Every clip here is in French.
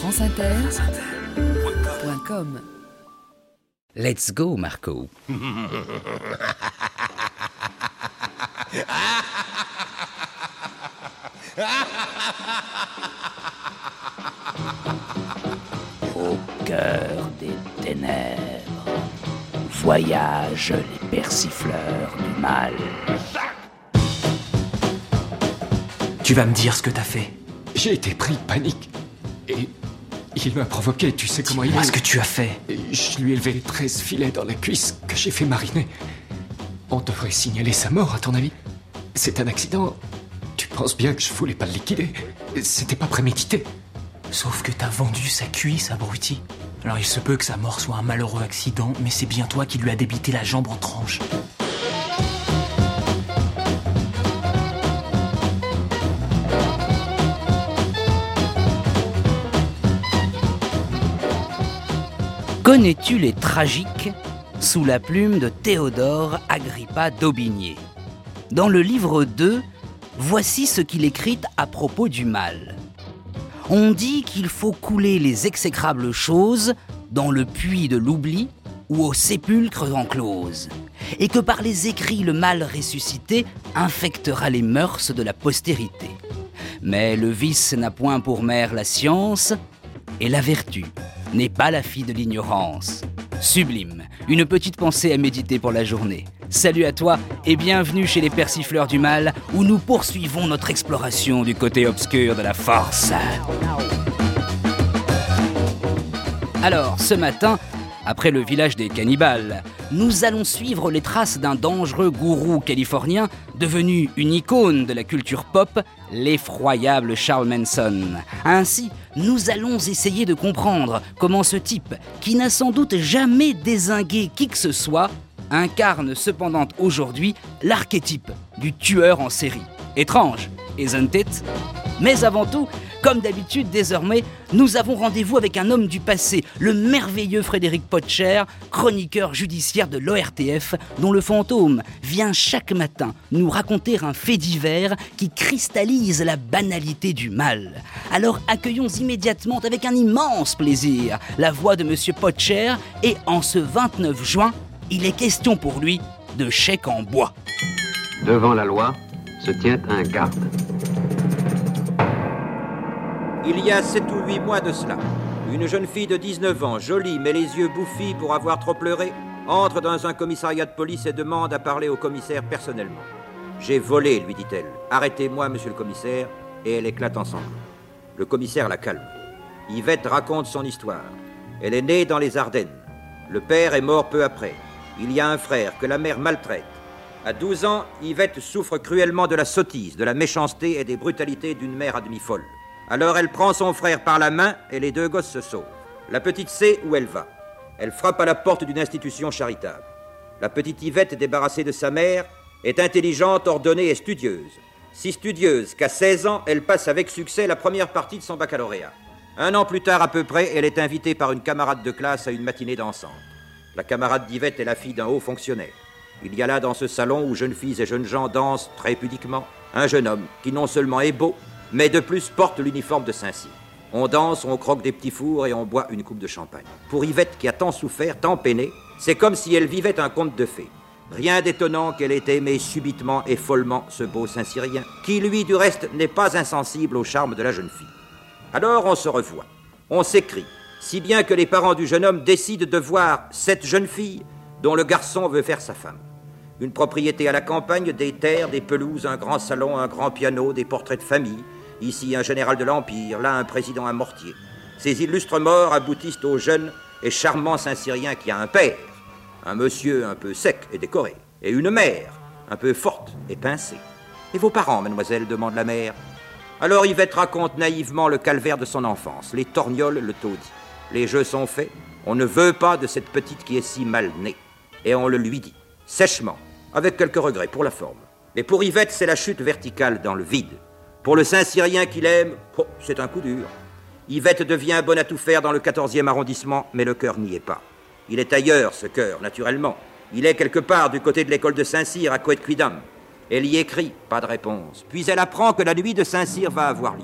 franceinter.com. Let's go, Marco. Au cœur des ténèbres voyagent les persifleurs du mal. Tu vas me dire ce que t'as fait. J'ai été pris de panique. Et il m'a provoqué, tu sais comment il est. Dis-moi ce que tu as fait. Je lui ai levé 13 filets dans la cuisse que j'ai fait mariner. On devrait signaler sa mort, à ton avis? C'est un accident. Tu penses bien que je voulais pas le liquider. C'était pas prémédité. Sauf que t'as vendu sa cuisse, abruti. Alors il se peut que sa mort soit un malheureux accident, mais c'est bien toi qui lui as débité la jambe en tranches. Connais-tu les tragiques sous la plume de Théodore Agrippa d'Aubigné? Dans le livre 2, voici ce qu'il écrit à propos du mal. On dit qu'il faut couler les exécrables choses dans le puits de l'oubli ou au sépulcre enclose, et que par les écrits le mal ressuscité infectera les mœurs de la postérité. Mais le vice n'a point pour mère la science, et la vertu n'est pas la fille de l'ignorance. Sublime, une petite pensée à méditer pour la journée. Salut à toi et bienvenue chez les persifleurs du mal, où nous poursuivons notre exploration du côté obscur de la force. Alors, ce matin, après le village des cannibales, nous allons suivre les traces d'un dangereux gourou californien devenu une icône de la culture pop, l'effroyable Charles Manson. Ainsi, nous allons essayer de comprendre comment ce type, qui n'a sans doute jamais dézingué qui que ce soit, incarne cependant aujourd'hui l'archétype du tueur en série. Étrange, isn't it? Mais avant tout, comme d'habitude désormais, nous avons rendez-vous avec un homme du passé, le merveilleux Frédéric Potcher, chroniqueur judiciaire de l'ORTF, dont le fantôme vient chaque matin nous raconter un fait divers qui cristallise la banalité du mal. Alors accueillons immédiatement avec un immense plaisir la voix de Monsieur Potcher, et en ce 29 juin, il est question pour lui de chèque en bois. Devant la loi se tient un garde. Il y a 7 ou 8 mois de cela, une jeune fille de 19 ans, jolie mais les yeux bouffis pour avoir trop pleuré, entre dans un commissariat de police et demande à parler au commissaire personnellement. « J'ai volé », lui dit-elle. « Arrêtez-moi, monsieur le commissaire », et elle éclate en sanglots. Le commissaire la calme. Yvette raconte son histoire. Elle est née dans les Ardennes. Le père est mort peu après. Il y a un frère que la mère maltraite. À 12 ans, Yvette souffre cruellement de la sottise, de la méchanceté et des brutalités d'une mère à demi folle. Alors elle prend son frère par la main et les deux gosses se sauvent. La petite sait où elle va. Elle frappe à la porte d'une institution charitable. La petite Yvette, débarrassée de sa mère, est intelligente, ordonnée et studieuse. Si studieuse qu'à 16 ans, elle passe avec succès la première partie de son baccalauréat. 1 an plus tard à peu près, elle est invitée par une camarade de classe à une matinée dansante. La camarade d'Yvette est la fille d'un haut fonctionnaire. Il y a là dans ce salon où jeunes filles et jeunes gens dansent très pudiquement, un jeune homme qui non seulement est beau, mais de plus porte l'uniforme de Saint-Cyr. On danse, on croque des petits fours et on boit une coupe de champagne. Pour Yvette, qui a tant souffert, tant peiné, c'est comme si elle vivait un conte de fées. Rien d'étonnant qu'elle ait aimé subitement et follement ce beau Saint-Cyrien, qui lui, du reste, n'est pas insensible au charme de la jeune fille. Alors on se revoit, on s'écrie, si bien que les parents du jeune homme décident de voir cette jeune fille dont le garçon veut faire sa femme. Une propriété à la campagne, des terres, des pelouses, un grand salon, un grand piano, des portraits de famille. Ici, un général de l'Empire, là, un président à Mortier. Ces illustres morts aboutissent au jeune et charmant Saint-Cyrien qui a un père, un monsieur un peu sec et décoré, et une mère, un peu forte et pincée. « Et vos parents, mademoiselle ?» demande la mère. Alors Yvette raconte naïvement le calvaire de son enfance, les torgnoles, le taudis. Les jeux sont faits, on ne veut pas de cette petite qui est si mal née. Et on le lui dit, sèchement, avec quelques regrets pour la forme. Mais pour Yvette, c'est la chute verticale dans le vide. Pour le Saint-Cyrien qu'il aime, c'est un coup dur. Yvette devient bonne à tout faire dans le 14e arrondissement, mais le cœur n'y est pas. Il est ailleurs, ce cœur, naturellement. Il est quelque part du côté de l'école de Saint-Cyr, à Coët-Quidam. Elle y écrit, pas de réponse. Puis elle apprend que la nuit de Saint-Cyr va avoir lieu.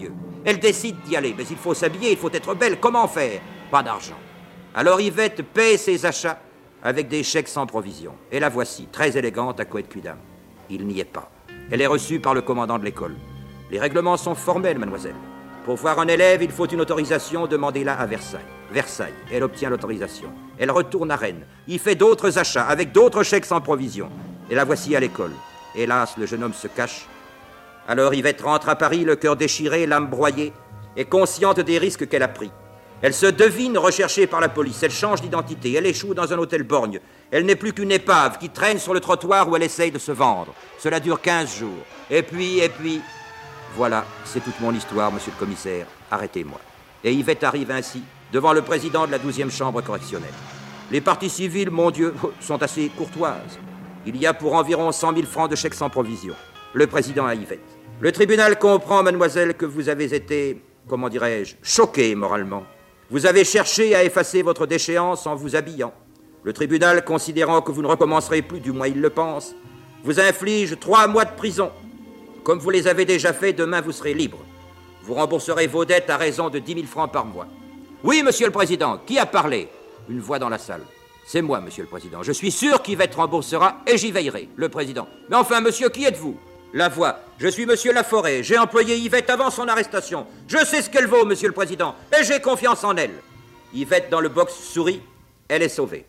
Elle décide d'y aller, mais il faut s'habiller, il faut être belle. Comment faire? Pas d'argent. Alors Yvette paie ses achats avec des chèques sans provision. Et la voici, très élégante à Coët-Quidam. Il n'y est pas. Elle est reçue par le commandant de l'école. Les règlements sont formels, mademoiselle. Pour voir un élève, il faut une autorisation, demandez-la à Versailles. Versailles, elle obtient l'autorisation. Elle retourne à Rennes, y fait d'autres achats avec d'autres chèques sans provision. Et la voici à l'école. Hélas, le jeune homme se cache. Alors Yvette rentre à Paris, le cœur déchiré, l'âme broyée, et consciente des risques qu'elle a pris. Elle se devine recherchée par la police, elle change d'identité, elle échoue dans un hôtel borgne. Elle n'est plus qu'une épave qui traîne sur le trottoir où elle essaye de se vendre. Cela dure 15 jours. Et puis... Voilà, c'est toute mon histoire, monsieur le commissaire. Arrêtez-moi. Et Yvette arrive ainsi devant le président de la 12e chambre correctionnelle. Les parties civiles, mon Dieu, sont assez courtoises. Il y a pour environ 100 000 francs de chèques sans provision. Le président à Yvette. Le tribunal comprend, mademoiselle, que vous avez été, comment dirais-je, choquée moralement. Vous avez cherché à effacer votre déchéance en vous habillant. Le tribunal, considérant que vous ne recommencerez plus, du moins il le pense, vous inflige 3 mois de prison. Comme vous les avez déjà fait, demain vous serez libre. Vous rembourserez vos dettes à raison de 10 000 francs par mois. Oui, monsieur le président, qui a parlé? Une voix dans la salle. C'est moi, monsieur le président. Je suis sûr qu'Yvette remboursera et j'y veillerai. Le président. Mais enfin, monsieur, qui êtes-vous? La voix. Je suis monsieur Laforêt. J'ai employé Yvette avant son arrestation. Je sais ce qu'elle vaut, monsieur le président, et j'ai confiance en elle. Yvette, dans le box, sourit. Elle est sauvée.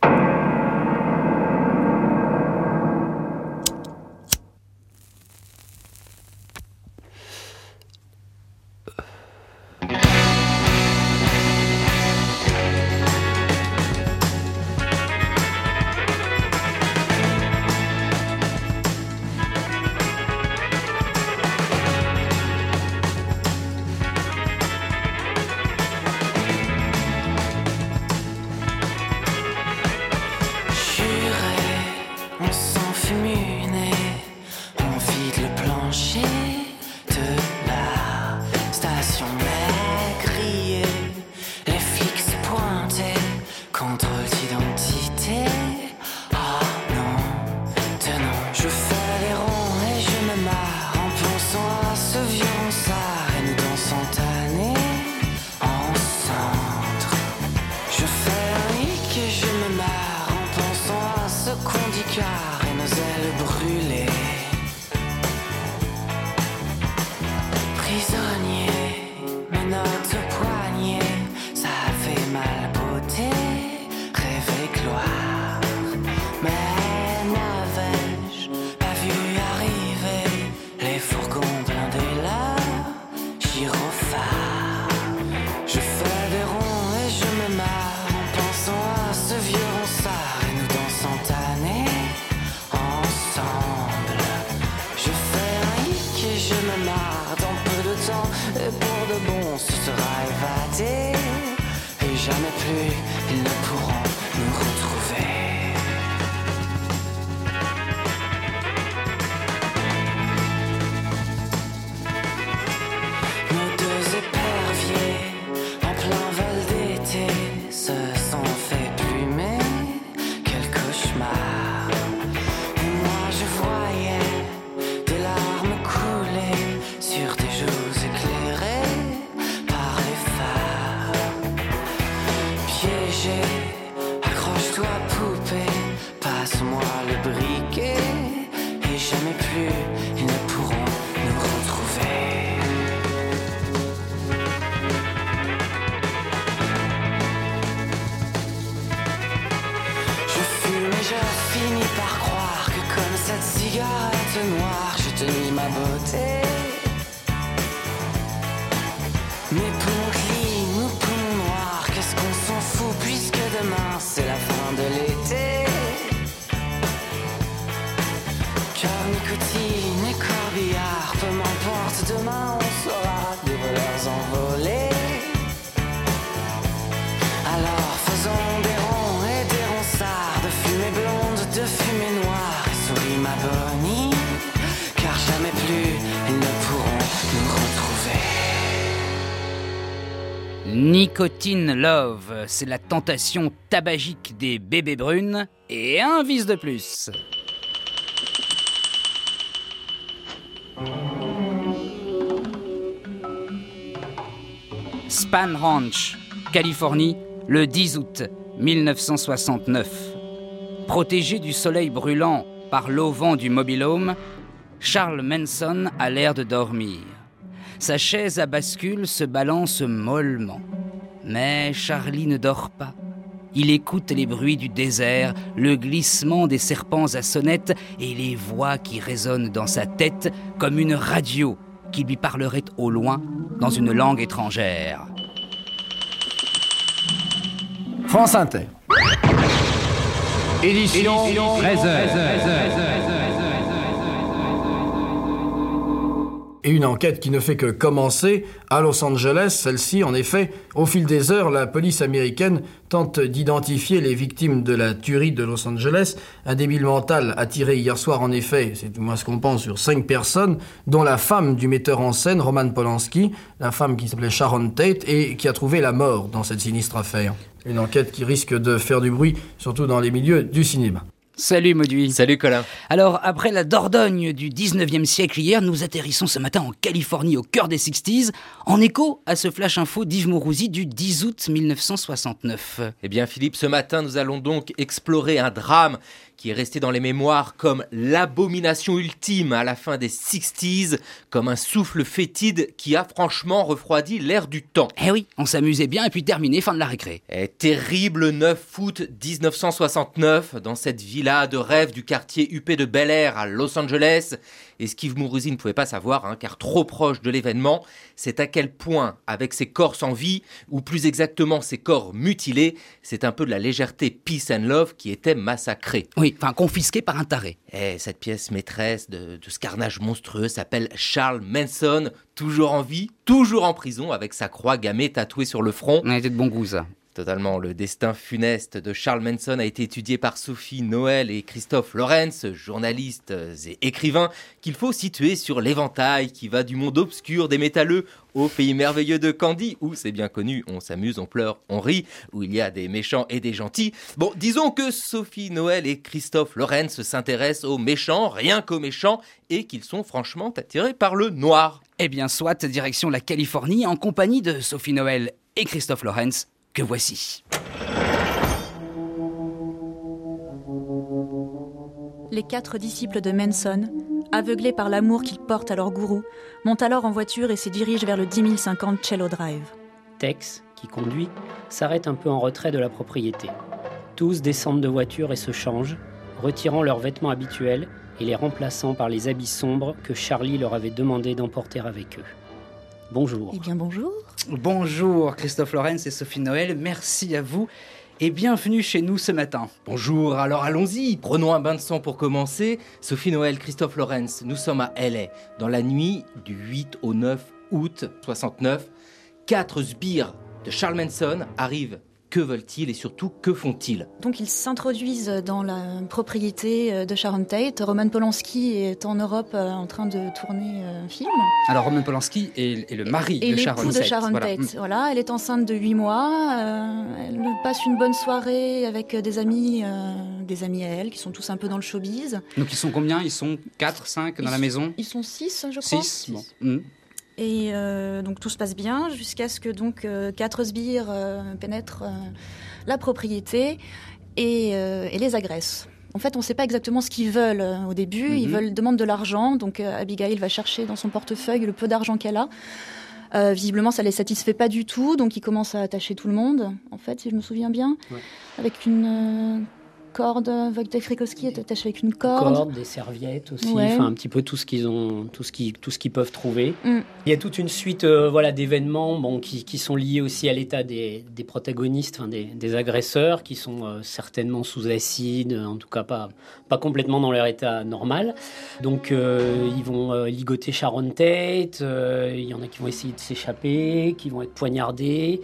Nicotine Love, c'est la tentation tabagique des bébés brunes et un vice de plus. Spahn Ranch, Californie, le 10 août 1969. Protégé du soleil brûlant par l'auvent du mobil-home, Charles Manson a l'air de dormir. Sa chaise à bascule se balance mollement. Mais Charlie ne dort pas. Il écoute les bruits du désert, le glissement des serpents à sonnette et les voix qui résonnent dans sa tête comme une radio qui lui parlerait au loin dans une langue étrangère. France Inter. Édition 13h. Et une enquête qui ne fait que commencer à Los Angeles. Celle-ci, en effet, au fil des heures, la police américaine tente d'identifier les victimes de la tuerie de Los Angeles. Un débile mental a tiré hier soir, en effet, c'est du moins ce qu'on pense, sur 5 personnes, dont la femme du metteur en scène, Roman Polanski, la femme qui s'appelait Sharon Tate, et qui a trouvé la mort dans cette sinistre affaire. Une enquête qui risque de faire du bruit, surtout dans les milieux du cinéma. Salut Mauduit. Salut Colin. Alors, après la Dordogne du 19e siècle hier, nous atterrissons ce matin en Californie, au cœur des 60s, en écho à ce flash info d'Yves Mourouzi du 10 août 1969. Eh bien Philippe, ce matin, nous allons donc explorer un drame qui est resté dans les mémoires comme l'abomination ultime à la fin des 60s, comme un souffle fétide qui a franchement refroidi l'air du temps. Eh oui, on s'amusait bien et puis terminé, fin de la récré. Terrible 9 août 1969, dans cette villa de rêve du quartier huppé de Bel Air à Los Angeles. Et ce qu'Yves Mourouzi ne pouvait pas savoir, car trop proche de l'événement, c'est à quel point, avec ses corps sans vie, ou plus exactement ses corps mutilés, c'est un peu de la légèreté peace and love qui était massacrée. Oui, enfin confisquée par un taré. Et cette pièce maîtresse de ce carnage monstrueux s'appelle Charles Manson, toujours en vie, toujours en prison, avec sa croix gammée tatouée sur le front. On était de bon goût, ça. Totalement. Le destin funeste de Charles Manson a été étudié par Sophie Noël et Christophe Lorenz, journalistes et écrivains, qu'il faut situer sur l'éventail qui va du monde obscur des métalleux au pays merveilleux de Candy, où c'est bien connu, on s'amuse, on pleure, on rit, où il y a des méchants et des gentils. Bon, disons que Sophie Noël et Christophe Lorenz s'intéressent aux méchants, rien qu'aux méchants, et qu'ils sont franchement attirés par le noir. Eh bien, soit direction la Californie en compagnie de Sophie Noël et Christophe Lorenz, que voici. Les 4 disciples de Manson, aveuglés par l'amour qu'ils portent à leur gourou, montent alors en voiture et se dirigent vers le 10050 Cello Drive. Tex, qui conduit, s'arrête un peu en retrait de la propriété. Tous descendent de voiture et se changent, retirant leurs vêtements habituels et les remplaçant par les habits sombres que Charlie leur avait demandé d'emporter avec eux. Bonjour. Eh bien, bonjour. Bonjour Christophe Lorenz et Sophie Noël, merci à vous et bienvenue chez nous ce matin. Bonjour, alors allons-y, prenons un bain de sang pour commencer. Sophie Noël, Christophe Lorenz, nous sommes à LA, dans la nuit du 8 au 9 août 69. 4 sbires de Charles Manson arrivent. Que veulent-ils et surtout, que font-ils ? Donc ils s'introduisent dans la propriété de Sharon Tate. Roman Polanski est en Europe en train de tourner un film. Alors Roman Polanski est le mari de Sharon Tate. Et l'époux de Sharon Tate. Voilà, elle est enceinte de 8 mois. Elle passe une bonne soirée avec des amis à elle, qui sont tous un peu dans le showbiz. Donc ils sont combien ? Ils sont 4, 5 dans la maison ? Ils sont 6, je crois. 6, bon. Et donc tout se passe bien jusqu'à ce que donc 4 sbires pénètrent la propriété et les agressent. En fait, on ne sait pas exactement ce qu'ils veulent au début. Ils demandent de l'argent. Donc Abigail va chercher dans son portefeuille le peu d'argent qu'elle a. Visiblement, ça ne les satisfait pas du tout. Donc ils commencent à attacher tout le monde, en fait, si je me souviens bien, avec une corde. Wojtek Frykowski est attaché avec une corde. Des serviettes aussi, ouais. Enfin un petit peu tout ce qu'ils ont, tout ce qu'ils peuvent trouver. Il y a toute une suite d'événements qui sont liés aussi à l'état des protagonistes, des agresseurs, qui sont certainement sous acide, en tout cas pas complètement dans leur état normal. Donc ils vont ligoter Sharon Tate, il y en a qui vont essayer de s'échapper, qui vont être poignardés.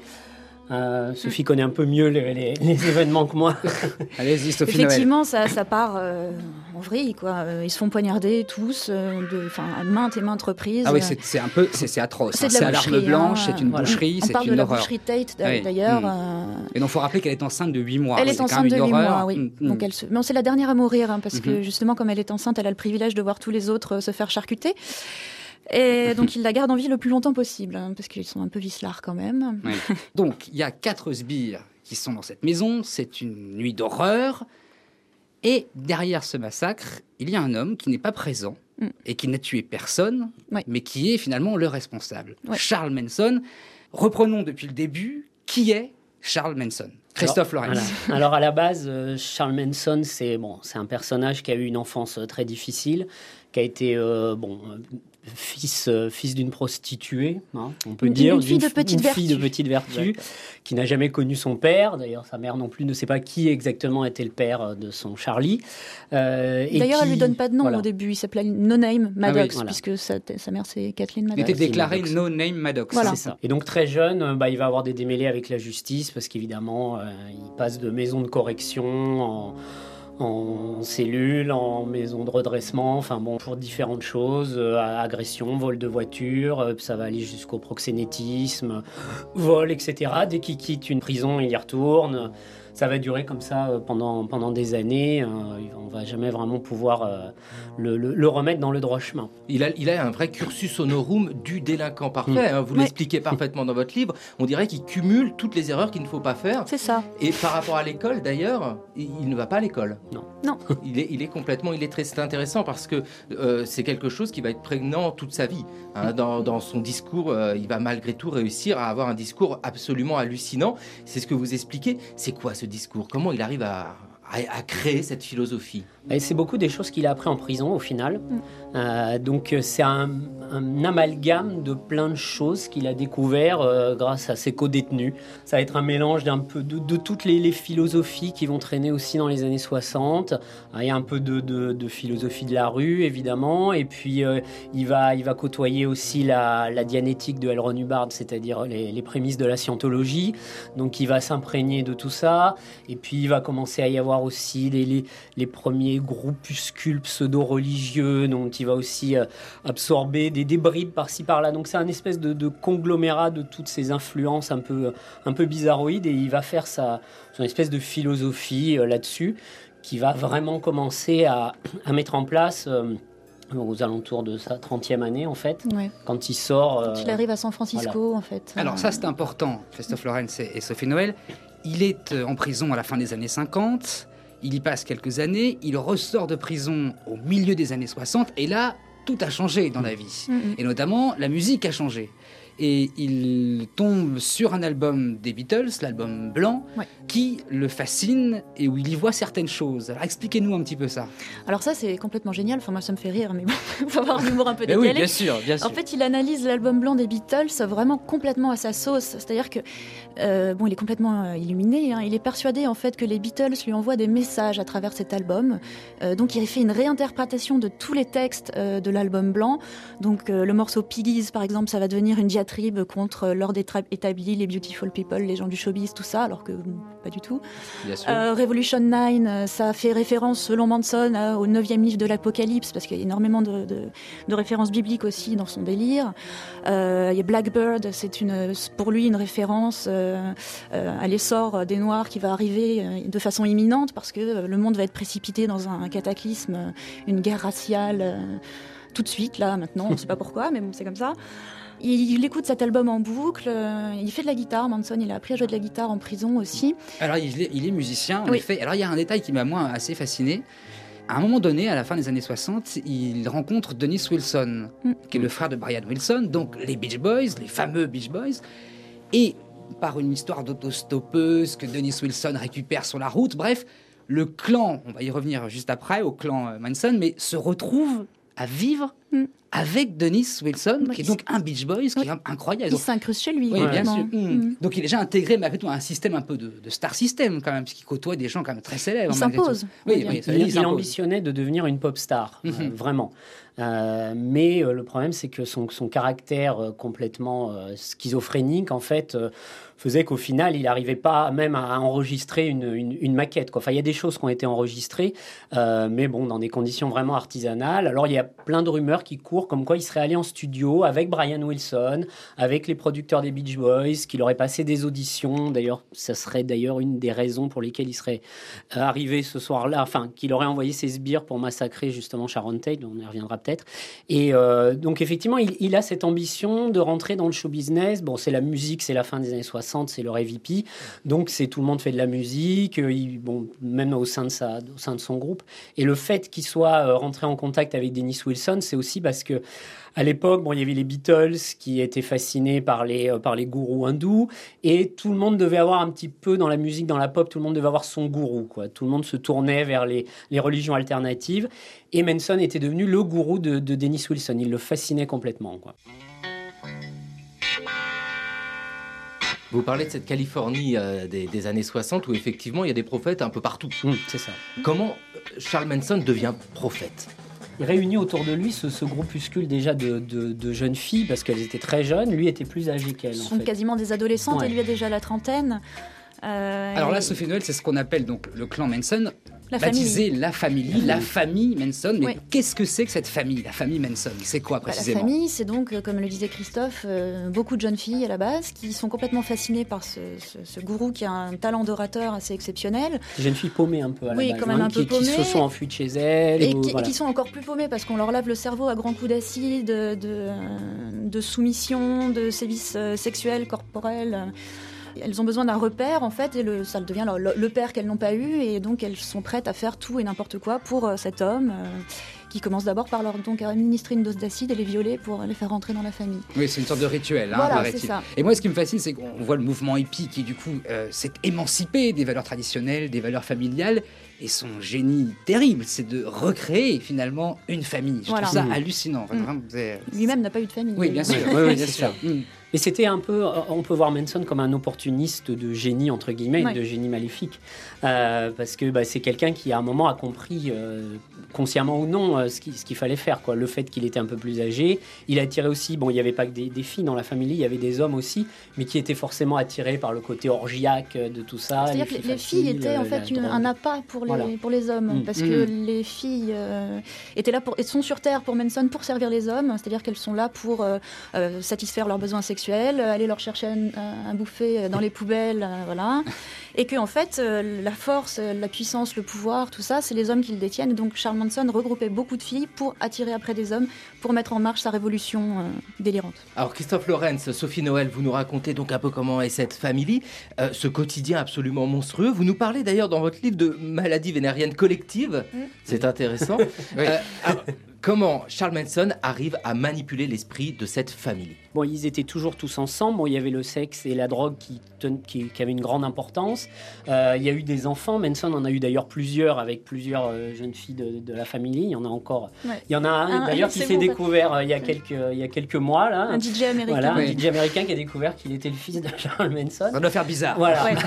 Sophie connaît un peu mieux les événements que moi. Allez-y, Sophie Effectivement, ça part en vrille, quoi. Ils se font poignarder tous, à maintes et maintes reprises. Ah oui, c'est atroce. C'est de la à l'arme blanche, c'est une boucherie, c'est une horreur. On parle de la boucherie Tate, d'ailleurs. Et donc, il faut rappeler qu'elle est enceinte de 8 mois. Elle est enceinte de 8 mois, oui. Donc mais c'est la dernière à mourir, parce que justement, comme elle est enceinte, elle a le privilège de voir tous les autres se faire charcuter. Et donc il la garde en vie le plus longtemps possible, parce qu'ils sont un peu vicelards quand même. Oui. Donc il y a 4 sbires qui sont dans cette maison, c'est une nuit d'horreur. Et derrière ce massacre, il y a un homme qui n'est pas présent et qui n'a tué personne, mais qui est finalement le responsable. Charles Manson. Reprenons depuis le début, qui est Charles Manson ? Christophe Lorenz. Voilà. Alors à la base, Charles Manson, c'est un personnage qui a eu une enfance très difficile, qui a été fils d'une prostituée, hein, on peut dire, une fille de petite vertu, qui n'a jamais connu son père. D'ailleurs, sa mère non plus ne sait pas qui exactement était le père de son Charlie. D'ailleurs, elle lui donne pas de nom au début. Il s'appelait No Name Maddox, puisque sa mère c'est Kathleen Maddox. Il était déclaré No Name Maddox. Voilà. C'est ça. Et donc très jeune, il va avoir des démêlés avec la justice parce qu'évidemment, il passe de maison de correction en cellule, en maison de redressement, pour différentes choses, agression, vol de voiture, ça va aller jusqu'au proxénétisme, vol, etc. Dès qu'il quitte une prison, il y retourne. Ça va durer comme ça pendant des années. On ne va jamais vraiment pouvoir le remettre dans le droit chemin. Il a un vrai cursus honorum du délinquant parfait. Vous l'expliquez parfaitement dans votre livre. On dirait qu'il cumule toutes les erreurs qu'il ne faut pas faire. C'est ça. Et par rapport à l'école, d'ailleurs, il ne va pas à l'école. Non. Il est très intéressant parce que c'est quelque chose qui va être prégnant toute sa vie. Dans son discours, il va malgré tout réussir à avoir un discours absolument hallucinant. C'est ce que vous expliquez. C'est quoi ce discours ? Comment il arrive à créer cette philosophie ? Et c'est beaucoup des choses qu'il a appris en prison au final. Donc c'est un amalgame de plein de choses qu'il a découvert grâce à ses co-détenus. Ça va être un mélange d'un peu de toutes les philosophies qui vont traîner aussi dans les années 60. Il y a un peu de philosophie de la rue évidemment, et puis il va côtoyer aussi la dianétique de L. Ron Hubbard, c'est-à-dire les prémices de la scientologie. Donc il va s'imprégner de tout ça, et puis il va commencer à y avoir aussi les premiers groupuscules pseudo-religieux dont il va aussi absorber des bribes par-ci par-là. Donc c'est un espèce de conglomérat de toutes ces influences un peu bizarroïdes, et il va faire son espèce de philosophie là-dessus qui va vraiment commencer à mettre en place aux alentours de sa 30e année en fait, quand il sort. Quand il arrive à San Francisco en fait. Alors ça c'est important, Christophe Lorenz et Sophie Noël. Il est en prison à la fin des années 50, il y passe quelques années, il ressort de prison au milieu des années 60, et là, tout a changé dans la vie. Et notamment, la musique a changé. Et il tombe sur un album des Beatles, l'album blanc, qui le fascine et où il y voit certaines choses. Alors expliquez-nous un petit peu ça. Alors ça, c'est complètement génial. Enfin, moi, ça me fait rire, mais bon, il faut avoir un humour un peu décalé. Oui, bien sûr. En fait, il analyse l'album blanc des Beatles vraiment complètement à sa sauce. C'est-à-dire que, il est complètement illuminé. Il est persuadé, en fait, que les Beatles lui envoient des messages à travers cet album. Donc, il fait une réinterprétation de tous les textes de l'album blanc. Donc, le morceau Piggies, par exemple, ça va devenir une diatribe contre l'ordre établi, les beautiful people, les gens du showbiz, tout ça, alors que pas du tout. Revolution 9, ça fait référence, selon Manson, au 9e livre de l'Apocalypse, parce qu'il y a énormément de références bibliques aussi dans son délire. Il y a Blackbird, c'est pour lui une référence à l'essor des Noirs qui va arriver de façon imminente, parce que le monde va être précipité dans un cataclysme, une guerre raciale, tout de suite, là, maintenant, on ne sait pas pourquoi, mais bon, c'est comme ça. Il écoute cet album en boucle, il fait de la guitare, Manson, il a appris à jouer de la guitare en prison aussi. Alors il est musicien, en effet. Alors il y a un détail qui m'a moi assez fasciné. À un moment donné, à la fin des années 60, il rencontre Dennis Wilson, qui est le frère de Brian Wilson, donc les Beach Boys, les fameux Beach Boys. Et par une histoire d'autostoppeuse que Dennis Wilson récupère sur la route, bref, le clan, on va y revenir juste après, au clan Manson, mais se retrouve à vivre avec Dennis Wilson, qui est donc un Beach Boys, qui est incroyable. Il s'incruste chez lui. Oui, bien sûr. Donc il est déjà intégré, malgré tout, à un système un peu de star system, quand même, puisqu'il côtoie des gens quand même très célèbres. Il s'impose. Il ambitionnait de devenir une pop star, vraiment. Mais le problème, c'est que son caractère complètement schizophrénique, en fait, faisait qu'au final, il n'arrivait pas même à enregistrer une maquette, quoi. Enfin, il y a des choses qui ont été enregistrées, mais bon, dans des conditions vraiment artisanales. Alors, il y a plein de rumeurs rumeurs qui courent comme quoi il serait allé en studio avec Brian Wilson, avec les producteurs des Beach Boys, qu'il aurait passé des auditions. D'ailleurs, ça serait une des raisons pour lesquelles il serait arrivé ce soir-là, enfin, qu'il aurait envoyé ses sbires pour massacrer justement Sharon Tate, on y reviendra peut-être. Et donc, effectivement, il a cette ambition de rentrer dans le show business. Bon, c'est la musique, c'est la fin des années 60, c'est le rêve hippie. Donc, tout le monde fait de la musique, même au sein de son groupe. Et le fait qu'il soit rentré en contact avec Dennis Wilson, c'est aussi parce que à l'époque, il y avait les Beatles qui étaient fascinés par les gourous hindous, et tout le monde devait avoir un petit peu dans la musique, dans la pop, tout le monde devait avoir son gourou, quoi. Tout le monde se tournait vers les religions alternatives, et Manson était devenu le gourou de Dennis Wilson. Il le fascinait complètement, quoi. Vous parlez de cette Californie des années 60 où effectivement il y a des prophètes un peu partout. C'est ça. Comment Charles Manson devient prophète ? Il réunit autour de lui ce groupuscule déjà de jeunes filles, parce qu'elles étaient très jeunes. Lui était plus âgé qu'elles. Ce sont quasiment des adolescentes, et lui a déjà la trentaine. Alors là, Sophie Noël, c'est ce qu'on appelle donc le clan Manson, baptisé la famille Manson. Mais qu'est-ce que c'est que cette famille, la famille Manson ? C'est quoi précisément ? La famille, c'est donc, comme le disait Christophe, beaucoup de jeunes filles à la base qui sont complètement fascinées par ce gourou qui a un talent d'orateur assez exceptionnel. Des jeunes filles paumées un peu à la base, quand même un peu paumées. Qui se sont enfuies de chez elles. Et qui sont encore plus paumées parce qu'on leur lave le cerveau à grands coups d'acide, de soumission, de sévices sexuels, corporels. Elles ont besoin d'un repère, en fait, et ça devient le père qu'elles n'ont pas eu, et donc elles sont prêtes à faire tout et n'importe quoi pour cet homme qui commence d'abord par leur administrer une dose d'acide et les violer pour les faire rentrer dans la famille. Oui, c'est une sorte de rituel, voilà, c'est ça. Et moi, ce qui me fascine, c'est qu'on voit le mouvement hippie qui, du coup, s'est émancipé des valeurs traditionnelles, des valeurs familiales, et son génie terrible, c'est de recréer finalement une famille. Je trouve ça hallucinant. Vraiment, lui-même n'a pas eu de famille. Oui, bien sûr. Oui, bien sûr. Et c'était un peu, on peut voir Manson comme un opportuniste de génie, entre guillemets, de génie maléfique. Parce que c'est quelqu'un qui, à un moment, a compris, consciemment ou non, ce qu'il fallait faire, quoi. Le fait qu'il était un peu plus âgé. Il attirait aussi, il n'y avait pas que des filles dans la famille, il y avait des hommes aussi, mais qui étaient forcément attirés par le côté orgiaque de tout ça. C'est-à-dire que les filles étaient en fait un appât pour les hommes, parce que les filles étaient là sont sur Terre pour Manson pour servir les hommes, c'est-à-dire qu'elles sont là pour satisfaire leurs besoins sexuels, aller leur chercher à bouffer dans les poubelles, voilà. Et que en fait, la force, la puissance, le pouvoir, tout ça, c'est les hommes qui le détiennent. Et donc Charles Manson regroupait beaucoup de filles pour attirer après des hommes, pour mettre en marche sa révolution délirante. Alors Christophe Lorenz, Sophie Noël, vous nous racontez donc un peu comment est cette famille, ce quotidien absolument monstrueux. Vous nous parlez d'ailleurs dans votre livre de maladie vénérienne collective. C'est intéressant. Alors, comment Charles Manson arrive à manipuler l'esprit de cette famille ? Ils étaient toujours tous ensemble. Il y avait le sexe et la drogue qui avaient une grande importance. Il y a eu des enfants. Manson en a eu d'ailleurs plusieurs avec plusieurs jeunes filles de la famille. Il y en a encore. Ouais. Il y en a un d'ailleurs qui s'est découvert il y a quelques mois. Là. Un DJ américain. Voilà, un DJ américain qui a découvert qu'il était le fils de Charles Manson. Ça doit faire bizarre. Voilà. Ouais.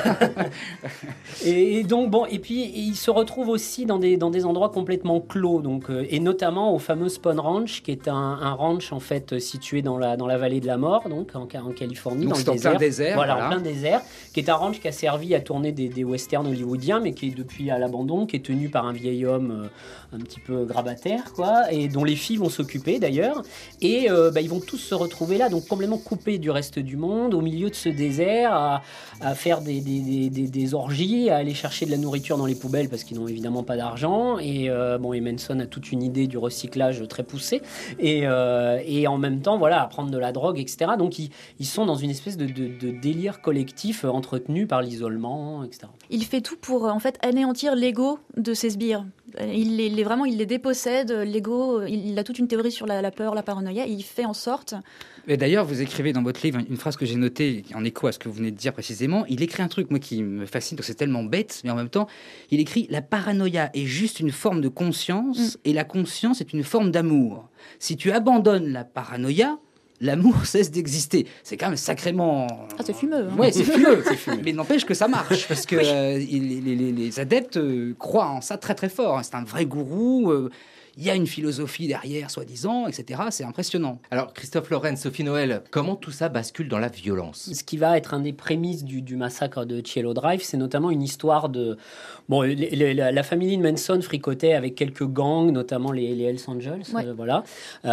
et donc, et puis il se retrouve aussi dans des endroits complètement clos. Donc, et notamment au fameux Spahn Ranch, qui est un ranch en fait situé dans la vallée de la mort, donc en Californie, donc dans le plein désert. Voilà, en plein désert, qui est un ranch qui a servi à tourner des westerns hollywoodiens, mais qui est depuis à l'abandon, qui est tenu par un vieil homme un petit peu grabataire, quoi, et dont les filles vont s'occuper d'ailleurs. Et ils vont tous se retrouver là, donc complètement coupés du reste du monde, au milieu de ce désert, à faire des orgies, à aller chercher de la nourriture dans les poubelles parce qu'ils n'ont évidemment pas d'argent. Et Manson a toute une idée du recyclage très poussée. Et en même temps, voilà, à prendre de la drogue, etc. Donc ils sont dans une espèce de délire collectif entretenu par l'isolement, etc. Il fait tout pour en fait anéantir l'ego de ses sbires. Il les dépossède, l'ego. Il a toute une théorie sur la peur, la paranoïa, et il fait en sorte. Et d'ailleurs, vous écrivez dans votre livre une phrase que j'ai notée en écho à ce que vous venez de dire précisément. Il écrit un truc, moi, qui me fascine, parce que c'est tellement bête, mais en même temps, il écrit « La paranoïa est juste une forme de conscience, et la conscience est une forme d'amour. Si tu abandonnes la paranoïa, l'amour cesse d'exister. » C'est quand même sacrément... Ah, c'est fumeux. Hein. Ouais, c'est fumeux. Mais n'empêche que ça marche, parce que les adeptes croient en ça très très fort. C'est un vrai gourou. il y a une philosophie derrière, soi-disant, etc. C'est impressionnant. Alors, Christophe Lorenz, Sophie Noël, comment tout ça bascule dans la violence ? Ce qui va être un des prémices du massacre de Cielo Drive, c'est notamment une histoire de... Bon, la famille Manson fricotait avec quelques gangs, notamment les Hells Angels, voilà.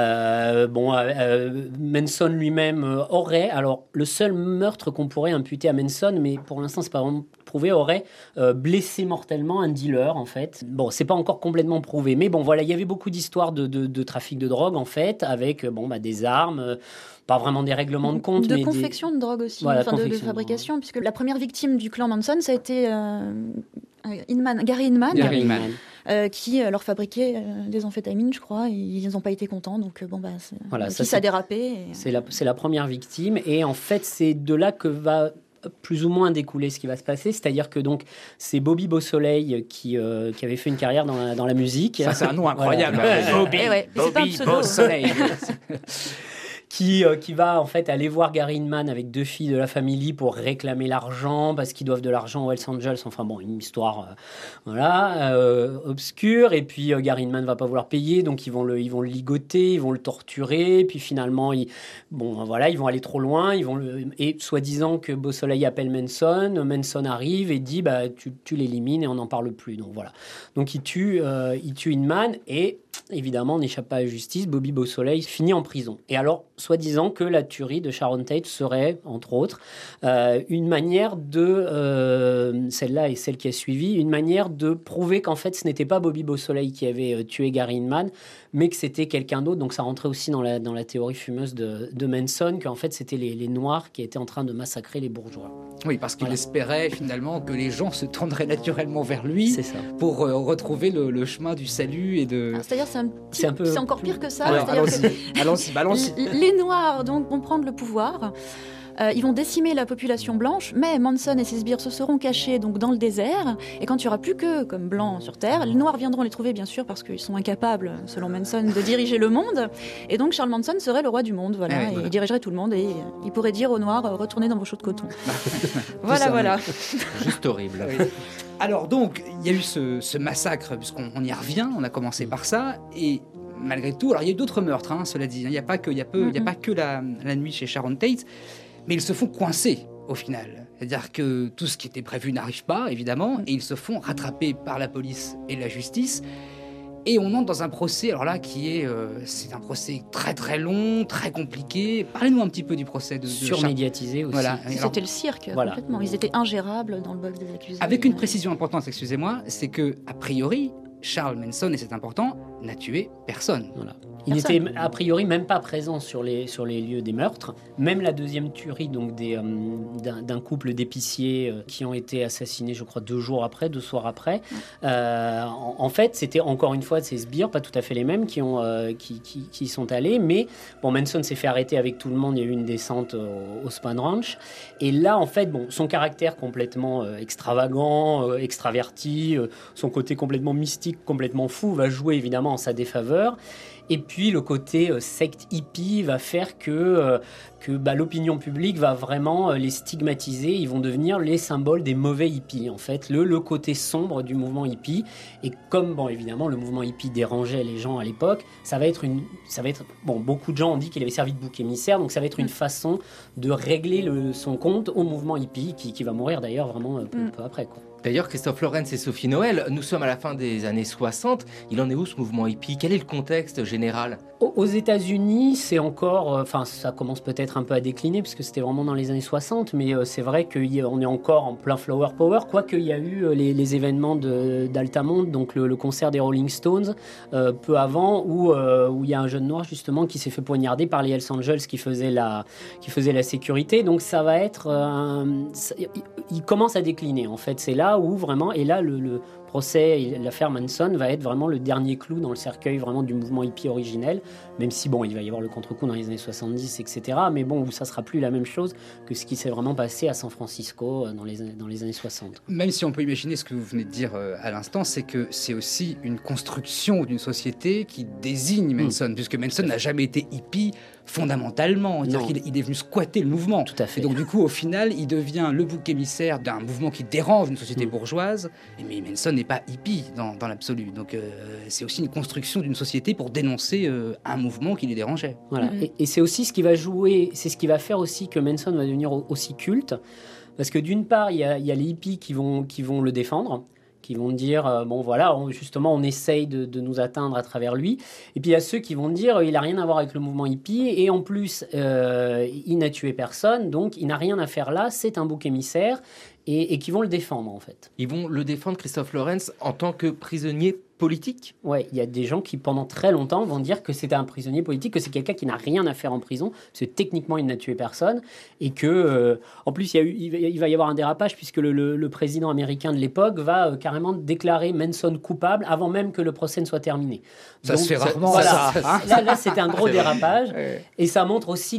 Manson lui-même aurait... Alors, le seul meurtre qu'on pourrait imputer à Manson, mais pour l'instant, c'est pas vraiment prouvé, aurait blessé mortellement un dealer, en fait. Bon, c'est pas encore complètement prouvé, mais bon, voilà, il y avait beaucoup d'histoires de trafic de drogue, en fait, avec des armes... pas vraiment des règlements de compte, mais confection de drogue aussi, de fabrication, puisque la première victime du clan Manson, ça a été Gary Hinman, qui leur fabriquait des amphétamines, je crois, et ils n'ont pas été contents, donc ça a dérapé. C'est la première victime, et en fait, c'est de là que va plus ou moins découler ce qui va se passer, c'est-à-dire que donc c'est Bobby Beausoleil qui avait fait une carrière dans la musique. Ça, c'est un nom incroyable. Bobby Beausoleil. Qui va en fait aller voir Gary Hinman avec 2 filles de la famille pour réclamer l'argent parce qu'ils doivent de l'argent aux Hells Angels. Enfin bon, une histoire obscure. Et puis Gary Hinman va pas vouloir payer, donc ils vont le ligoter, ils vont le torturer. Puis finalement, ils vont aller trop loin. Et soi-disant que Beausoleil appelle Manson. Manson arrive et dit tu l'élimines et on n'en parle plus. Donc voilà. Donc il tue Hinman et évidemment, on n'échappe pas à la justice. Bobby Beausoleil finit en prison. Et alors, soi-disant que la tuerie de Sharon Tate serait, entre autres, une manière de... celle-là et celle qui a suivi, une manière de prouver qu'en fait, ce n'était pas Bobby Beausoleil qui avait tué Gary Hinman, mais que c'était quelqu'un d'autre. Donc ça rentrait aussi dans la théorie fumeuse de Manson, qu'en fait, c'était les Noirs qui étaient en train de massacrer les bourgeois. Oui, parce qu'il espérait finalement que les gens se tourneraient naturellement vers lui pour retrouver le chemin du salut et de... C'est-à-dire, c'est encore pire que ça. Alors, allons-y, balance. Les Noirs donc, vont prendre le pouvoir. Ils vont décimer la population blanche, mais Manson et ses sbires se seront cachés donc, dans le désert. Et quand il n'y aura plus qu'eux comme blancs sur Terre, les Noirs viendront les trouver, bien sûr, parce qu'ils sont incapables, selon Manson, de diriger le monde. Et donc Charles Manson serait le roi du monde, voilà, et il dirigerait tout le monde. Et il pourrait dire aux Noirs, retournez dans vos chauds de coton. voilà. Juste horrible. Oui. Alors donc, il y a eu ce massacre, puisqu'on y revient, on a commencé par ça, et malgré tout, alors il y a eu d'autres meurtres, cela dit, il n'y a pas que la nuit chez Sharon Tate, mais ils se font coincer au final. C'est-à-dire que tout ce qui était prévu n'arrive pas, évidemment, et ils se font rattraper par la police et la justice. Et on entre dans un procès, alors là, c'est un procès très très long, très compliqué. Parlez-nous un petit peu du procès de surmédiatisé aussi. Voilà. C'était le cirque, complètement. Ils étaient ingérables dans le box des accusés. Avec une précision importante, excusez-moi, c'est que a priori, Charles Manson, et c'est important, n'a tué personne. Voilà. Il n'était a priori même pas présent sur les lieux des meurtres. Même la deuxième tuerie donc d'un couple d'épiciers qui ont été assassinés, je crois, 2 soirs après. En fait, c'était encore une fois ces sbires, pas tout à fait les mêmes, qui sont allés. Mais bon, Manson s'est fait arrêter avec tout le monde. Il y a eu une descente au Spahn Ranch. Et là, en fait, son caractère complètement extravagant, extraverti, son côté complètement mystique, complètement fou, va jouer évidemment en sa défaveur. Et puis le côté secte hippie va faire que l'opinion publique va vraiment les stigmatiser. Ils vont devenir les symboles des mauvais hippies, en fait, le côté sombre du mouvement hippie. Et comme évidemment le mouvement hippie dérangeait les gens à l'époque, ça va être beaucoup de gens ont dit qu'il avait servi de bouc émissaire, donc ça va être une façon de régler son compte au mouvement hippie qui va mourir d'ailleurs vraiment peu après, quoi. D'ailleurs, Christophe Lorenz et Sophie Noël, nous sommes à la fin des années 60. Il en est où ce mouvement hippie ? Quel est le contexte général ? Aux États-Unis, c'est encore... ça commence peut-être un peu à décliner, parce que c'était vraiment dans les années 60, mais c'est vrai qu'on est encore en plein flower power, quoique il y a eu les événements d'Altamont, donc le concert des Rolling Stones, peu avant, où il y a un jeune noir, justement, qui s'est fait poignarder par les Hells Angels qui faisaient la sécurité. Donc ça va être... il commence à décliner, en fait. C'est là où vraiment... Et là, le procès et l'affaire Manson va être vraiment le dernier clou dans le cercueil vraiment du mouvement hippie originel, même si il va y avoir le contre-coup dans les années 70, etc. Mais où ça sera plus la même chose que ce qui s'est vraiment passé à San Francisco dans les années 60. Même si on peut imaginer ce que vous venez de dire à l'instant, c'est que c'est aussi une construction d'une société qui désigne Manson, puisque Manson n'a jamais été hippie fondamentalement. C'est-à-dire qu'il est venu squatter le mouvement. Tout à fait. Et donc du coup, au final, il devient le bouc émissaire d'un mouvement qui dérange une société bourgeoise. Mais Manson n'est pas hippie dans l'absolu. Donc c'est aussi une construction d'une société pour dénoncer un mouvement qui les dérangeait. Voilà. Et c'est aussi ce qui va jouer, c'est ce qui va faire aussi que Manson va devenir aussi culte. Parce que d'une part, il y a les hippies qui vont le défendre, qui vont dire, bon voilà, justement, on essaye de nous atteindre à travers lui. Et puis il y a ceux qui vont dire, il n'a rien à voir avec le mouvement hippie, et en plus, il n'a tué personne, donc il n'a rien à faire là, c'est un bouc émissaire, et qui vont le défendre, en fait. Ils vont le défendre, Christophe Lorenz, en tant que prisonnier politique. Ouais, il y a des gens qui, pendant très longtemps, vont dire que c'était un prisonnier politique, que c'est quelqu'un qui n'a rien à faire en prison, parce que techniquement, il n'a tué personne, et que, en plus, il va y avoir un dérapage, puisque le président américain de l'époque va carrément déclarer Manson coupable avant même que le procès ne soit terminé. Ça se fait rarement, voilà, ça. Là, c'était un gros dérapage, et ça montre aussi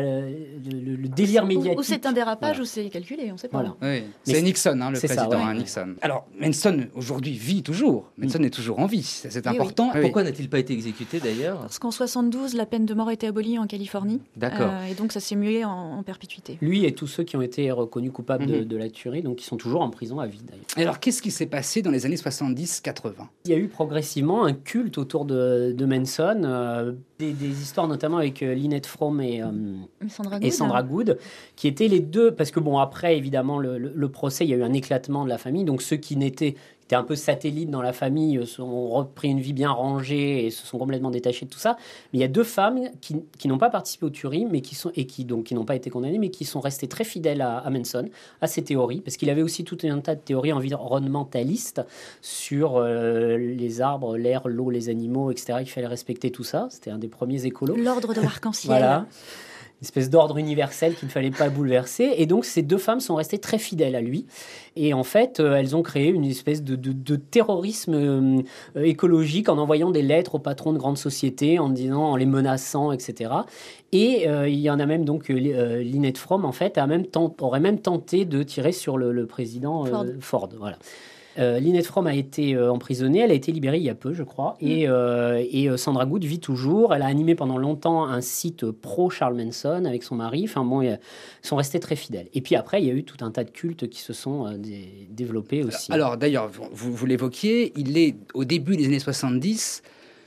le délire médiatique. Ou c'est un dérapage, ou c'est calculé, on ne sait pas. Voilà. Oui. C'est Nixon, le président, Nixon. Alors, Manson, aujourd'hui, vit toujours. Manson est toujours en vie, c'est important. Oui. Pourquoi n'a-t-il pas été exécuté, d'ailleurs ? Parce qu'en 72, la peine de mort a été abolie en Californie. D'accord. Et donc, ça s'est mué en perpétuité. Lui et tous ceux qui ont été reconnus coupables de la tuerie, donc ils sont toujours en prison à vie, d'ailleurs. Et alors, qu'est-ce qui s'est passé dans les années 70-80 ? Il y a eu progressivement un culte autour de Manson, des histoires notamment avec Lynette Fromm et Sandra Good, qui étaient les deux, parce que bon, après, évidemment, le procès, il y a eu un éclatement de la famille, donc ceux qui étaient un peu satellites dans la famille, ont repris une vie bien rangée et se sont complètement détachés de tout ça. Mais il y a deux femmes qui n'ont pas participé aux tueries, mais qui n'ont pas été condamnées, mais qui sont restées très fidèles à Manson, à ses théories, parce qu'il avait aussi tout un tas de théories environnementalistes sur les arbres, l'air, l'eau, les animaux, etc. Il fallait respecter tout ça. C'était un des premiers écolos. L'ordre de l'arc-en-ciel. Voilà. Une espèce d'ordre universel qu'il ne fallait pas bouleverser. Et donc, ces deux femmes sont restées très fidèles à lui. Et en fait, elles ont créé une espèce de terrorisme écologique en envoyant des lettres aux patrons de grandes sociétés, en les menaçant, etc. Et il y en a même donc, Lynette Fromm, en fait, aurait même tenté de tirer sur le président Ford. Voilà. Lynette Fromm a été emprisonnée, elle a été libérée il y a peu, je crois, et Sandra Good vit toujours. Elle a animé pendant longtemps un site pro-Charles Manson avec son mari. Enfin bon, ils sont restés très fidèles. Et puis après, il y a eu tout un tas de cultes qui se sont développés aussi. Alors d'ailleurs, vous l'évoquiez, il est au début des années 70